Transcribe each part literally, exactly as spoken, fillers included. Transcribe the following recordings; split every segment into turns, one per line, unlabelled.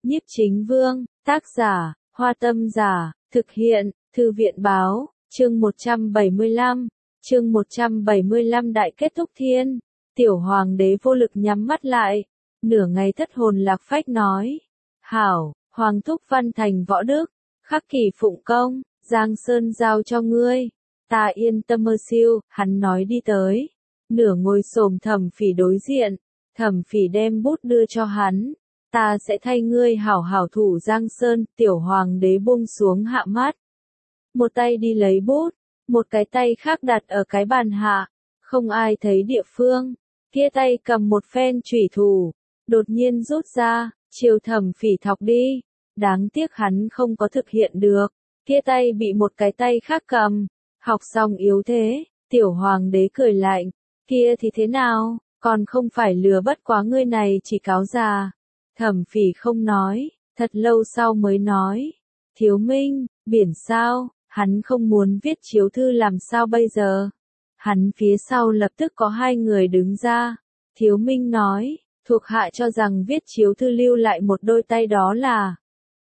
Nhiếp Chính Vương, tác giả, Hoa Tâm Giả, thực hiện, Thư viện Báo, chương một trăm bảy mươi lăm, chương một trăm bảy mươi lăm đại kết thúc thiên. Tiểu hoàng đế vô lực nhắm mắt lại, nửa ngày thất hồn lạc phách nói. Hảo, hoàng thúc văn thành võ đức, khắc kỷ phụng công, Giang Sơn giao cho ngươi. Ta yên tâm mơ siêu, hắn nói đi tới. Nửa ngồi xổm Thẩm Phỉ đối diện, Thẩm Phỉ đem bút đưa cho hắn. Ta sẽ thay ngươi hảo hảo thủ Giang Sơn. Tiểu hoàng đế buông xuống hạ mắt. Một tay đi lấy bút, một cái tay khác đặt ở cái bàn hạ, không ai thấy địa phương. Kia tay cầm một phen chủy thủ, đột nhiên rút ra, chiều Thẩm Phỉ thọc đi. Đáng tiếc hắn không có thực hiện được. Kia tay bị một cái tay khác cầm. Học xong yếu thế, tiểu hoàng đế cười lạnh. Kia thì thế nào, còn không phải lừa bất quá ngươi này chỉ cáo già. Thẩm Phỉ không nói, thật lâu sau mới nói. Thiếu Minh, biển sao, hắn không muốn viết chiếu thư làm sao bây giờ. Hắn phía sau lập tức có hai người đứng ra. Thiếu Minh nói, thuộc hạ cho rằng viết chiếu thư lưu lại một đôi tay đó là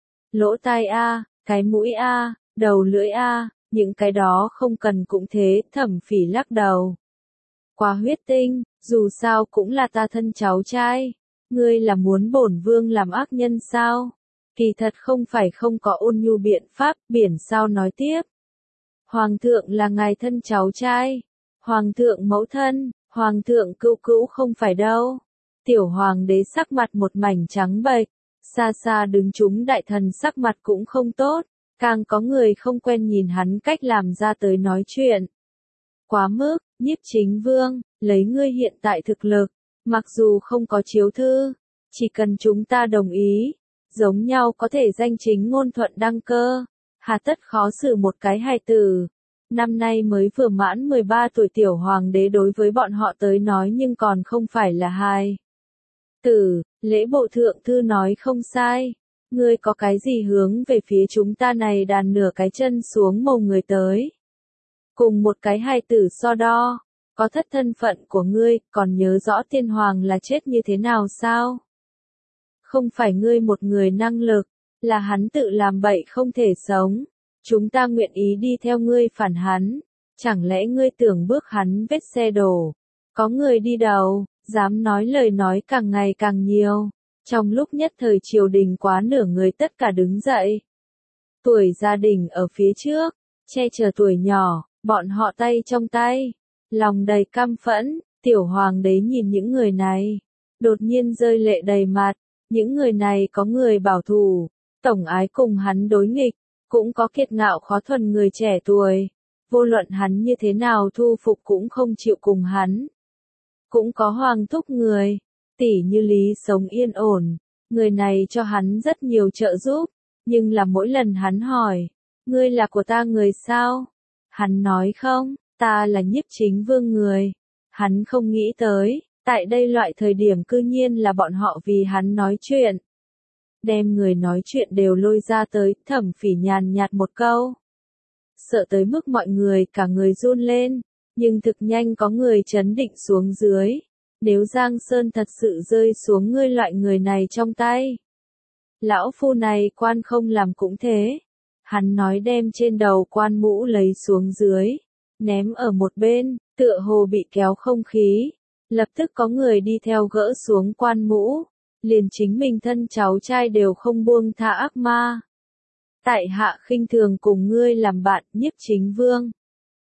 lỗ tai a, cái mũi a, đầu lưỡi a, những cái đó không cần cũng thế. Thẩm Phỉ lắc đầu. Quá huyết tinh, dù sao cũng là ta thân cháu trai. Ngươi là muốn bổn vương làm ác nhân sao? Kỳ thật không phải không có ôn nhu biện pháp. Biển sao nói tiếp. Hoàng thượng là ngài thân cháu trai. Hoàng thượng mẫu thân, hoàng thượng cữu cữu không phải đâu. Tiểu hoàng đế sắc mặt một mảnh trắng bệch. Xa xa đứng chúng đại thần sắc mặt cũng không tốt. Càng có người không quen nhìn hắn cách làm ra tới nói chuyện. Quá mức, Nhiếp Chính Vương, lấy ngươi hiện tại thực lực, mặc dù không có chiếu thư, chỉ cần chúng ta đồng ý, giống nhau có thể danh chính ngôn thuận đăng cơ, hà tất khó xử một cái hài tử. Năm nay mới vừa mãn mười ba tuổi tiểu hoàng đế đối với bọn họ tới nói nhưng còn không phải là hài tử. Lễ bộ thượng thư nói không sai, ngươi có cái gì hướng về phía chúng ta này đàn nửa cái chân xuống mồ người tới. Cùng một cái hài tử so đo, có thất thân phận của ngươi, còn nhớ rõ tiên hoàng là chết như thế nào sao? Không phải ngươi một người năng lực, là hắn tự làm bậy không thể sống. Chúng ta nguyện ý đi theo ngươi phản hắn, chẳng lẽ ngươi tưởng bước hắn vết xe đổ? Có người đi đầu, dám nói lời nói càng ngày càng nhiều. Trong lúc nhất thời triều đình quá nửa người tất cả đứng dậy. Tuổi gia đình ở phía trước, che chở tuổi nhỏ, bọn họ tay trong tay. Lòng đầy căm phẫn, tiểu hoàng đế nhìn những người này. Đột nhiên rơi lệ đầy mặt. Những người này có người bảo thủ, tổng ái cùng hắn đối nghịch. Cũng có kiệt ngạo khó thuần người trẻ tuổi. Vô luận hắn như thế nào thu phục cũng không chịu cùng hắn. Cũng có hoàng thúc người. Tỉ như Lý sống yên ổn, người này cho hắn rất nhiều trợ giúp, nhưng là mỗi lần hắn hỏi, ngươi là của ta người sao? Hắn nói không, ta là Nhiếp Chính Vương người. Hắn không nghĩ tới, tại đây loại thời điểm cư nhiên là bọn họ vì hắn nói chuyện. Đem người nói chuyện đều lôi ra tới. Thẩm Phỉ nhàn nhạt một câu. Sợ tới mức mọi người cả người run lên, nhưng thực nhanh có người trấn định xuống dưới. Nếu Giang Sơn thật sự rơi xuống ngươi loại người này trong tay, lão phu này quan không làm cũng thế. Hắn nói đem trên đầu quan mũ lấy xuống dưới, ném ở một bên, tựa hồ bị kéo không khí. Lập tức có người đi theo gỡ xuống quan mũ, liền chính mình thân cháu trai đều không buông tha ác ma. Tại hạ khinh thường cùng ngươi làm bạn. Nhiếp Chính Vương,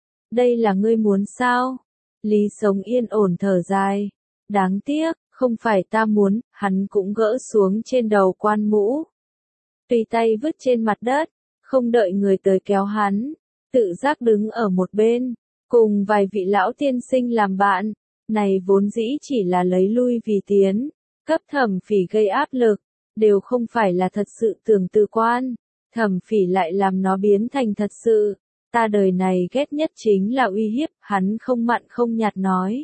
đây là ngươi muốn sao? Lý sống yên ổn thở dài. Đáng tiếc, không phải ta muốn. Hắn cũng gỡ xuống trên đầu quan mũ, tùy tay vứt trên mặt đất, không đợi người tới kéo hắn, tự giác đứng ở một bên, cùng vài vị lão tiên sinh làm bạn. Này vốn dĩ chỉ là lấy lui vì tiến, cấp Thẩm Phỉ gây áp lực, đều không phải là thật sự tưởng từ quan. Thẩm Phỉ lại làm nó biến thành thật sự. Ta đời này ghét nhất chính là uy hiếp. Hắn không mặn không nhạt nói.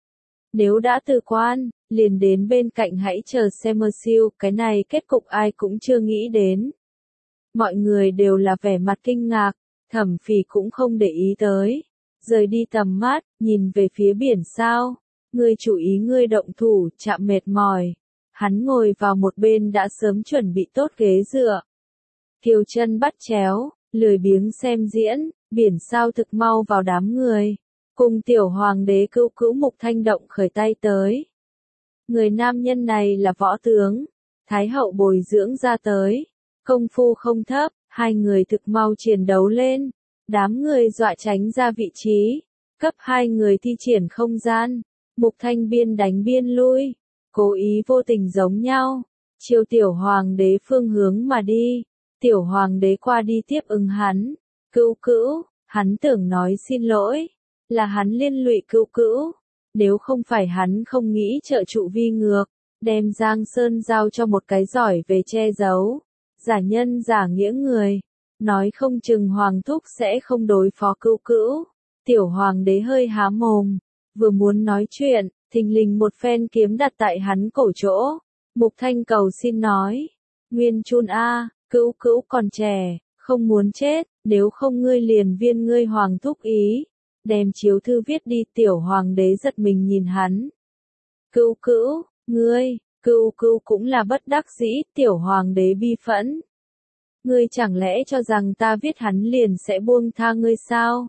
Nếu đã từ quan, liền đến bên cạnh hãy chờ xem mơ siêu. Cái này kết cục ai cũng chưa nghĩ đến. Mọi người đều là vẻ mặt kinh ngạc. Thẩm Phỉ cũng không để ý tới. Rời đi tầm mắt, nhìn về phía biển sao. Ngươi chủ ý ngươi động thủ, chạm mệt mỏi. Hắn ngồi vào một bên đã sớm chuẩn bị tốt ghế dựa. Kiều chân bắt chéo, lười biếng xem diễn, biển sao thực mau vào đám người. Cùng tiểu hoàng đế cữu cữu Mục Thanh động khởi tay tới. Người nam nhân này là võ tướng, Thái hậu bồi dưỡng ra tới. Công phu không thấp, hai người thực mau chiến đấu lên. Đám người dọa tránh ra vị trí, cấp hai người thi triển không gian. Mục Thanh biên đánh biên lui, cố ý vô tình giống nhau, chiều tiểu hoàng đế phương hướng mà đi. Tiểu hoàng đế qua đi tiếp ứng hắn, cữu cữu, hắn tưởng nói xin lỗi, là hắn liên lụy cữu cữu, nếu không phải hắn không nghĩ trợ trụ vi ngược, đem Giang Sơn giao cho một cái giỏi về che giấu, giả nhân giả nghĩa người, nói không chừng hoàng thúc sẽ không đối phó cữu cữu. Tiểu hoàng đế hơi há mồm, vừa muốn nói chuyện, thình lình một phen kiếm đặt tại hắn cổ chỗ. Mục Thanh cầu xin nói, Nguyên Chun a, cữu cữu còn trẻ, không muốn chết, nếu không ngươi liền viên ngươi hoàng thúc ý. Đem chiếu thư viết đi. Tiểu hoàng đế giật mình nhìn hắn. Cữu cữu, ngươi, cữu cữu cũng là bất đắc dĩ. Tiểu hoàng đế bi phẫn. Ngươi chẳng lẽ cho rằng ta viết hắn liền sẽ buông tha ngươi sao?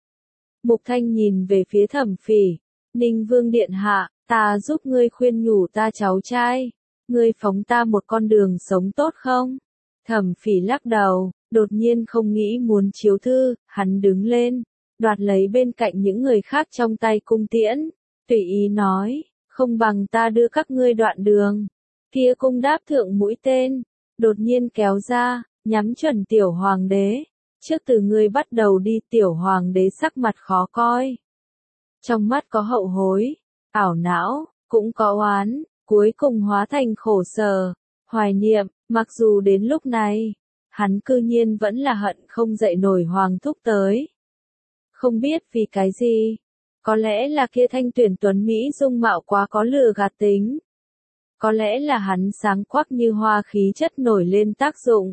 Mục Thanh nhìn về phía Thẩm Phỉ, Ninh Vương điện hạ, ta giúp ngươi khuyên nhủ ta cháu trai, ngươi phóng ta một con đường sống tốt không? Thẩm Phỉ lắc đầu, đột nhiên không nghĩ muốn chiếu thư, hắn đứng lên, đoạt lấy bên cạnh những người khác trong tay cung tiễn, tùy ý nói, không bằng ta đưa các ngươi đoạn đường. Kia cung đáp thượng mũi tên, đột nhiên kéo ra, nhắm chuẩn tiểu hoàng đế. Trước từ ngươi bắt đầu đi. Tiểu hoàng đế sắc mặt khó coi. Trong mắt có hậu hối, ảo não, cũng có oán, cuối cùng hóa thành khổ sở, hoài niệm, mặc dù đến lúc này, hắn cư nhiên vẫn là hận không dậy nổi hoàng thúc tới. Không biết vì cái gì, có lẽ là kia thanh tuyển tuấn Mỹ dung mạo quá có lừa gạt tính. Có lẽ là hắn sáng quắc như hoa khí chất nổi lên tác dụng.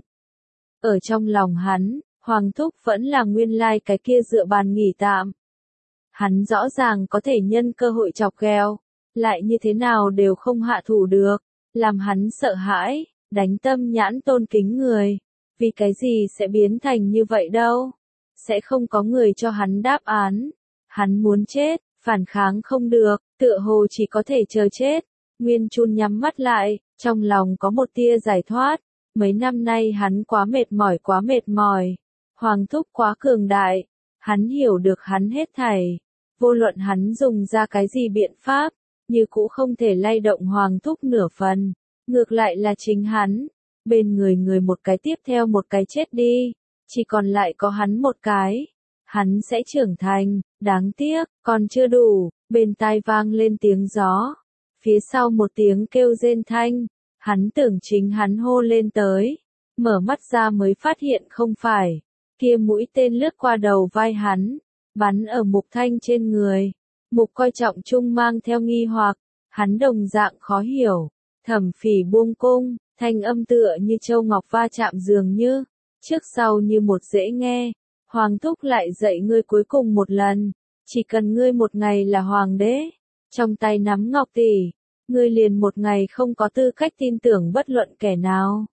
Ở trong lòng hắn, hoàng thúc vẫn là nguyên lai cái kia dựa bàn nghỉ tạm. Hắn rõ ràng có thể nhân cơ hội chọc ghẹo, lại như thế nào đều không hạ thủ được, làm hắn sợ hãi, đánh tâm nhãn tôn kính người. Vì cái gì sẽ biến thành như vậy đâu? Sẽ không có người cho hắn đáp án. Hắn muốn chết, phản kháng không được, tựa hồ chỉ có thể chờ chết. Nguyên Chun nhắm mắt lại, trong lòng có một tia giải thoát. Mấy năm nay hắn quá mệt mỏi quá mệt mỏi. Hoàng thúc quá cường đại. Hắn hiểu được hắn hết thảy. Vô luận hắn dùng ra cái gì biện pháp, như cũ không thể lay động hoàng thúc nửa phần. Ngược lại là chính hắn. Bên người người một cái tiếp theo một cái chết đi. Chỉ còn lại có hắn một cái. Hắn sẽ trưởng thành, đáng tiếc, còn chưa đủ. Bên tai vang lên tiếng gió. Phía sau một tiếng kêu rên thanh. Hắn tưởng chính hắn hô lên tới. Mở mắt ra mới phát hiện không phải. Kia mũi tên lướt qua đầu vai hắn. Bắn ở Mục Thanh trên người. Mục coi trọng chung mang theo nghi hoặc. Hắn đồng dạng khó hiểu. Thẩm Phỉ buông cung. Thanh âm tựa như châu ngọc va chạm dường như. Trước sau như một dễ nghe. Hoàng thúc lại dạy ngươi cuối cùng một lần. Chỉ cần ngươi một ngày là hoàng đế. Trong tay nắm ngọc tỷ. Ngươi liền một ngày không có tư cách tin tưởng bất luận kẻ nào.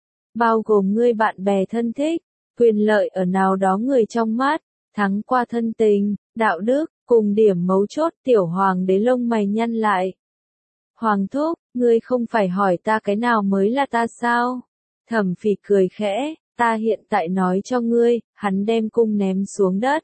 Bao gồm ngươi bạn bè thân thích. Quyền lợi ở nào đó người trong mắt. Thắng qua thân tình, đạo đức, cùng điểm mấu chốt. Tiểu hoàng đế lông mày nhăn lại. Hoàng thúc, ngươi không phải hỏi ta cái nào mới là ta sao? Thẩm Phỉ cười khẽ, ta hiện tại nói cho ngươi, hắn đem cung ném xuống đất.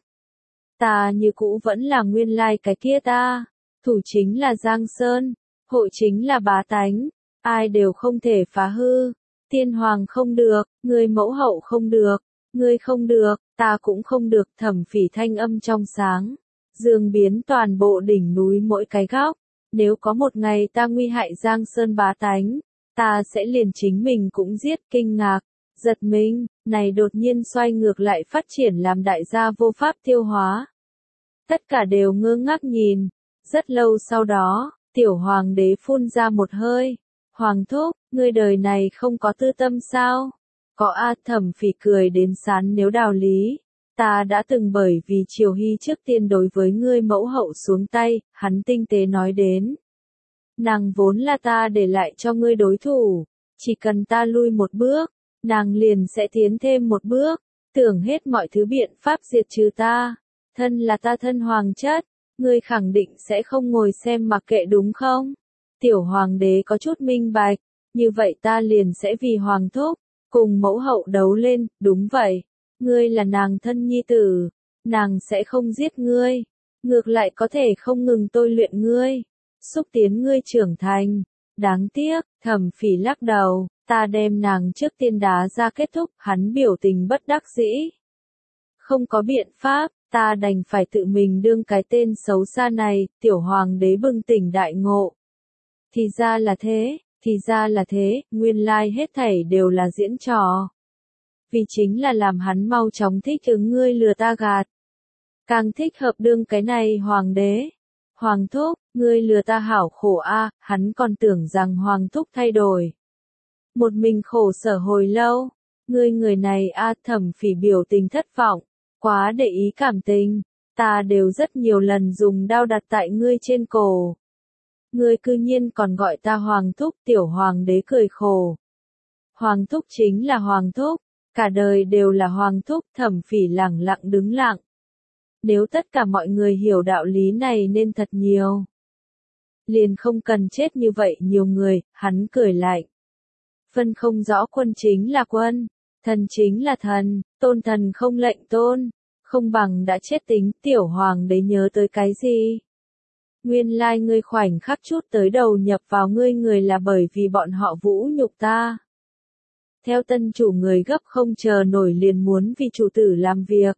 Ta như cũ vẫn là nguyên lai cái kia ta. Thủ chính là Giang Sơn, hộ chính là bá tánh, ai đều không thể phá hư. Tiên hoàng không được, ngươi mẫu hậu không được, ngươi không được, ta cũng không được. Thẩm Phỉ thanh âm trong sáng, dương biến toàn bộ đỉnh núi mỗi cái góc. Nếu có một ngày ta nguy hại Giang Sơn bá tánh, ta sẽ liền chính mình cũng giết. Kinh ngạc, giật mình, này đột nhiên xoay ngược lại phát triển làm đại gia vô pháp tiêu hóa. Tất cả đều ngơ ngác nhìn. Rất lâu sau đó, tiểu hoàng đế phun ra một hơi. Hoàng thúc, ngươi đời này không có tư tâm sao? Có a. Thẩm Phỉ cười đến sán nếu đạo lý. Ta đã từng bởi vì Triều Hy trước tiên đối với ngươi mẫu hậu xuống tay, hắn tinh tế nói đến. Nàng vốn là ta để lại cho ngươi đối thủ, chỉ cần ta lui một bước, nàng liền sẽ tiến thêm một bước, tưởng hết mọi thứ biện pháp diệt trừ ta. Thân là ta thân hoàng chất, ngươi khẳng định sẽ không ngồi xem mặc kệ đúng không? Tiểu hoàng đế có chút minh bạch, như vậy ta liền sẽ vì hoàng thúc, cùng mẫu hậu đấu lên, đúng vậy. Ngươi là nàng thân nhi tử, nàng sẽ không giết ngươi, ngược lại có thể không ngừng tôi luyện ngươi, xúc tiến ngươi trưởng thành. Đáng tiếc, Thẩm Phỉ lắc đầu, ta đem nàng trước tiên đá ra kết thúc, hắn biểu tình bất đắc dĩ. Không có biện pháp, ta đành phải tự mình đương cái tên xấu xa này, tiểu hoàng đế bừng tỉnh đại ngộ. Thì ra là thế, thì ra là thế, nguyên lai hết thảy đều là diễn trò. Vì chính là làm hắn mau chóng thích ứng ngươi lừa ta gạt. Càng thích hợp đương cái này hoàng đế. Hoàng thúc, ngươi lừa ta hảo khổ a, hắn còn tưởng rằng hoàng thúc thay đổi. Một mình khổ sở hồi lâu, ngươi người này a, Thẩm Phỉ biểu tình thất vọng, quá để ý cảm tình, ta đều rất nhiều lần dùng đao đặt tại ngươi trên cổ. Ngươi cư nhiên còn gọi ta hoàng thúc, tiểu hoàng đế cười khổ. Hoàng thúc chính là hoàng thúc, cả đời đều là hoàng thúc, Thẩm Phỉ lẳng lặng đứng lặng. Nếu tất cả mọi người hiểu đạo lý này nên thật nhiều. Liền không cần chết như vậy nhiều người, hắn cười lạnh. Phân không rõ quân chính là quân, thần chính là thần, tôn thần không lệnh tôn, không bằng đã chết tính, tiểu hoàng đế nhớ tới cái gì? Nguyên lai ngươi khoảnh khắc chút tới đầu nhập vào ngươi người là bởi vì bọn họ vũ nhục ta. Theo tân chủ người gấp không chờ nổi liền muốn vì chủ tử làm việc.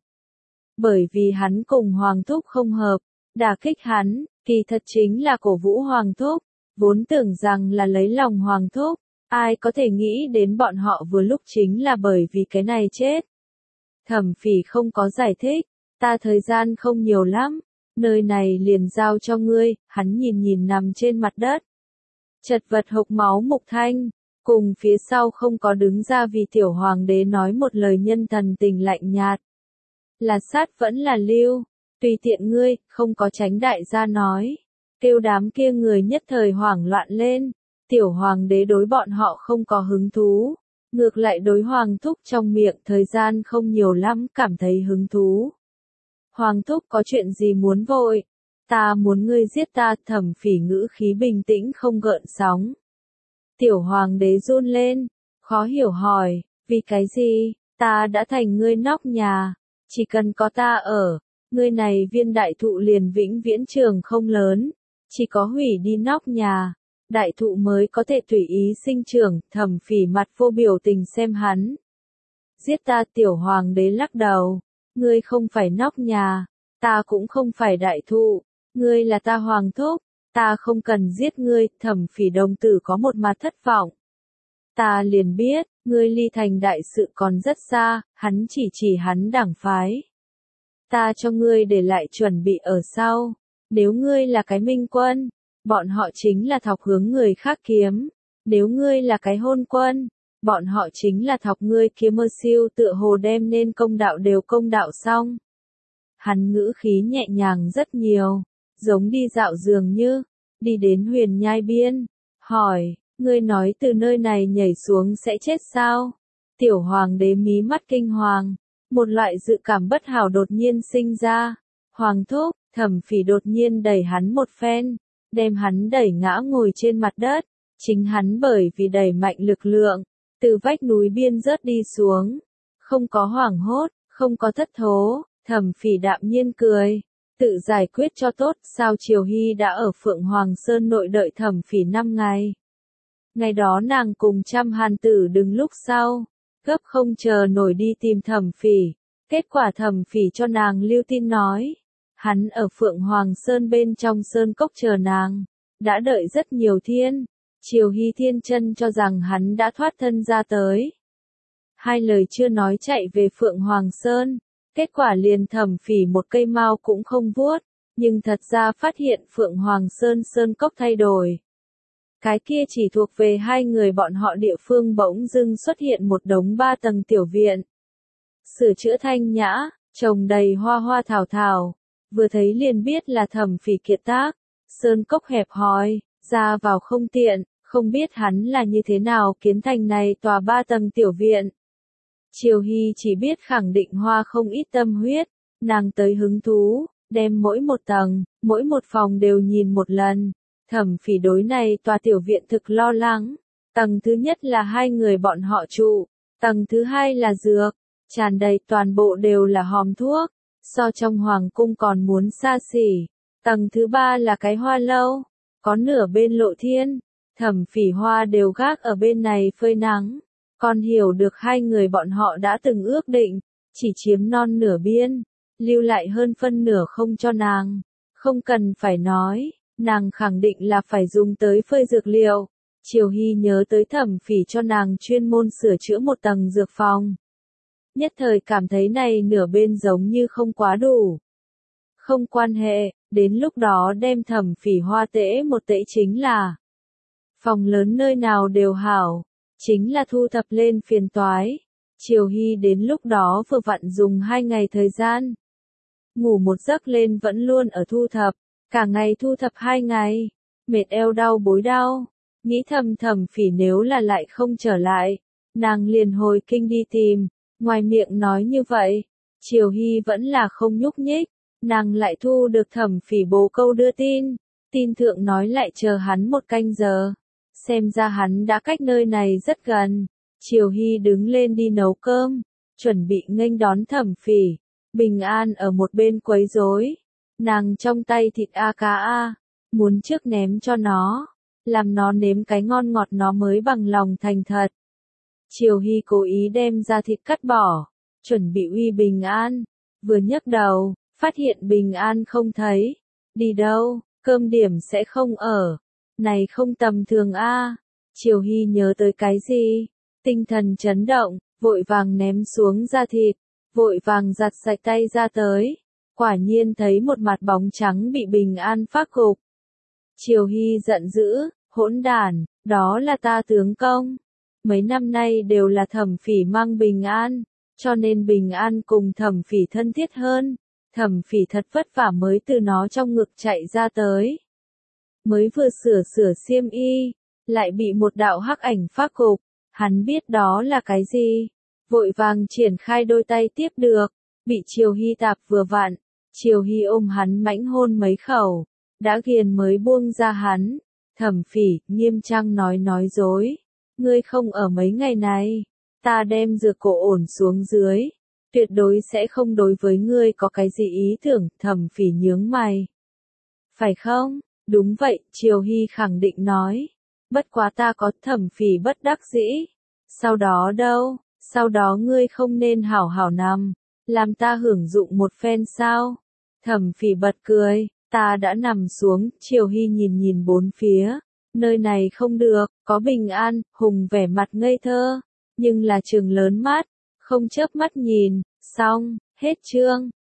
Bởi vì hắn cùng hoàng thúc không hợp, đả kích hắn, kỳ thật chính là cổ vũ hoàng thúc, vốn tưởng rằng là lấy lòng hoàng thúc, ai có thể nghĩ đến bọn họ vừa lúc chính là bởi vì cái này chết. Thẩm Phỉ không có giải thích, ta thời gian không nhiều lắm, nơi này liền giao cho ngươi, hắn nhìn nhìn nằm trên mặt đất. Chật vật hộc máu Mục Thanh, cùng phía sau không có đứng ra vì tiểu hoàng đế nói một lời nhân thần tình lạnh nhạt. Là sát vẫn là lưu, tùy tiện ngươi, không có tránh đại gia nói. Kêu đám kia người nhất thời hoảng loạn lên, tiểu hoàng đế đối bọn họ không có hứng thú, ngược lại đối hoàng thúc trong miệng thời gian không nhiều lắm cảm thấy hứng thú. Hoàng thúc có chuyện gì muốn vội? Ta muốn ngươi giết ta, Thẩm Phỉ ngữ khí bình tĩnh không gợn sóng. Tiểu hoàng đế run lên, khó hiểu hỏi, vì cái gì, ta đã thành ngươi nóc nhà. Chỉ cần có ta ở, ngươi này viên đại thụ liền vĩnh viễn trường không lớn, chỉ có hủy đi nóc nhà, đại thụ mới có thể tùy ý sinh trưởng, Thẩm Phỉ mặt vô biểu tình xem hắn. Giết ta, tiểu hoàng đế lắc đầu, ngươi không phải nóc nhà, ta cũng không phải đại thụ, ngươi là ta hoàng thúc, ta không cần giết ngươi, Thẩm Phỉ đồng tử có một mặt thất vọng. Ta liền biết, ngươi ly thành đại sự còn rất xa, hắn chỉ chỉ hắn đảng phái. Ta cho ngươi để lại chuẩn bị ở sau, nếu ngươi là cái minh quân, bọn họ chính là thọc hướng người khác kiếm, nếu ngươi là cái hôn quân, bọn họ chính là thọc ngươi kiếm mơ siêu tựa hồ đem nên công đạo đều công đạo xong. Hắn ngữ khí nhẹ nhàng rất nhiều, giống đi dạo dường như, đi đến huyền nhai biên, hỏi. Ngươi nói từ nơi này nhảy xuống sẽ chết sao? Tiểu hoàng đế mí mắt kinh hoàng, một loại dự cảm bất hảo đột nhiên sinh ra. Hoàng thúc, Thẩm Phỉ đột nhiên đẩy hắn một phen, đem hắn đẩy ngã ngồi trên mặt đất. Chính hắn bởi vì đẩy mạnh lực lượng, từ vách núi biên rớt đi xuống. Không có hoảng hốt, không có thất thố, Thẩm Phỉ đạm nhiên cười. Tự giải quyết cho tốt, sao Triều Hy đã ở Phượng Hoàng Sơn nội đợi Thẩm Phỉ năm ngày. Ngày đó nàng cùng trăm hàn tử đứng lúc sau, gấp không chờ nổi đi tìm Thẩm Phỉ, kết quả Thẩm Phỉ cho nàng lưu tin nói, hắn ở Phượng Hoàng Sơn bên trong sơn cốc chờ nàng, đã đợi rất nhiều thiên, Triều Hy thiên chân cho rằng hắn đã thoát thân ra tới. Hai lời chưa nói chạy về Phượng Hoàng Sơn, kết quả liền Thẩm Phỉ một cây mao cũng không vuốt, nhưng thật ra phát hiện Phượng Hoàng Sơn sơn cốc thay đổi. Cái kia chỉ thuộc về hai người bọn họ địa phương bỗng dưng xuất hiện một đống ba tầng tiểu viện. Sửa chữa thanh nhã, trồng đầy hoa hoa thảo thảo, vừa thấy liền biết là Thẩm Phỉ kiệt tác, sơn cốc hẹp hòi, ra vào không tiện, không biết hắn là như thế nào kiến thành này tòa ba tầng tiểu viện. Triều Hy chỉ biết khẳng định Hoa không ít tâm huyết, nàng tới hứng thú, đem mỗi một tầng, mỗi một phòng đều nhìn một lần. Thẩm Phỉ đối này tòa tiểu viện thực lo lắng. Tầng thứ nhất là hai người bọn họ trụ, tầng thứ hai là dược, tràn đầy toàn bộ đều là hòm thuốc, so trong hoàng cung còn muốn xa xỉ. Tầng thứ ba là cái hoa lâu, có nửa bên lộ thiên, Thẩm Phỉ Hoa đều gác ở bên này phơi nắng. Còn hiểu được hai người bọn họ đã từng ước định, chỉ chiếm non nửa biên, lưu lại hơn phân nửa không cho nàng. Không cần phải nói, nàng khẳng định là phải dùng tới phơi dược liệu. Triều Hy nhớ tới Thẩm Phỉ cho nàng chuyên môn sửa chữa một tầng dược phòng. Nhất thời cảm thấy này nửa bên giống như không quá đủ. Không quan hệ, đến lúc đó đem Thẩm Phỉ Hoa tễ một tễ chính là. Phòng lớn nơi nào đều hảo, chính là thu thập lên phiền toái. Triều Hy đến lúc đó vừa vặn dùng hai ngày thời gian. Ngủ một giấc lên vẫn luôn ở thu thập, cả ngày thu thập hai ngày, mệt eo đau bối đau. Nghĩ thầm Thẩm Phỉ nếu là lại không trở lại, nàng liền hồi kinh đi tìm, ngoài miệng nói như vậy, Triều Hy vẫn là không nhúc nhích, nàng lại thu được Thẩm Phỉ bố câu đưa tin, tin thượng nói lại chờ hắn một canh giờ, xem ra hắn đã cách nơi này rất gần. Triều Hy đứng lên đi nấu cơm, chuẩn bị nghênh đón Thẩm Phỉ, Bình An ở một bên quấy rối, nàng trong tay thịt a cá a, muốn trước ném cho nó. Làm nó nếm cái ngon ngọt nó mới bằng lòng thành thật. Triều Hy cố ý đem ra thịt cắt bỏ, chuẩn bị uy Bình An, vừa nhấc đầu, phát hiện Bình An không thấy, đi đâu, cơm điểm sẽ không ở, này không tầm thường a. Triều Hy nhớ tới cái gì, tinh thần chấn động, vội vàng ném xuống ra thịt, vội vàng giặt sạch tay ra tới, quả nhiên thấy một mặt bóng trắng bị Bình An phác gục. Triều Hy giận dữ, hỗn đản, đó là ta tướng công. Mấy năm nay đều là Thẩm Phỉ mang Bình An, cho nên Bình An cùng Thẩm Phỉ thân thiết hơn. Thẩm Phỉ thật vất vả mới từ nó trong ngực chạy ra tới. Mới vừa sửa sửa xiêm y, lại bị một đạo hắc ảnh phác gục. Hắn biết đó là cái gì, vội vàng triển khai đôi tay tiếp được, bị Triều Hy tạp vừa vặn. Triều Hy ôm hắn mãnh hôn mấy khẩu, đã ghiền mới buông ra hắn. Thẩm Phỉ nghiêm trang nói nói dối, ngươi không ở mấy ngày này, ta đem dược cổ ổn xuống dưới, tuyệt đối sẽ không đối với ngươi có cái gì ý tưởng. Thẩm Phỉ nhướng mày, phải không? Đúng vậy, Triều Hy khẳng định nói, bất quá ta có. Thẩm Phỉ bất đắc dĩ, sau đó đâu, sau đó ngươi không nên hảo hảo nằm, làm ta hưởng dụng một phen sao? Thẩm Phỉ bật cười. Ta đã nằm xuống. Triều Hy nhìn nhìn bốn phía, nơi này không được, có Bình An, Hùng vẻ mặt ngây thơ, nhưng là trừng lớn mắt, không chớp mắt nhìn. Xong, hết chương.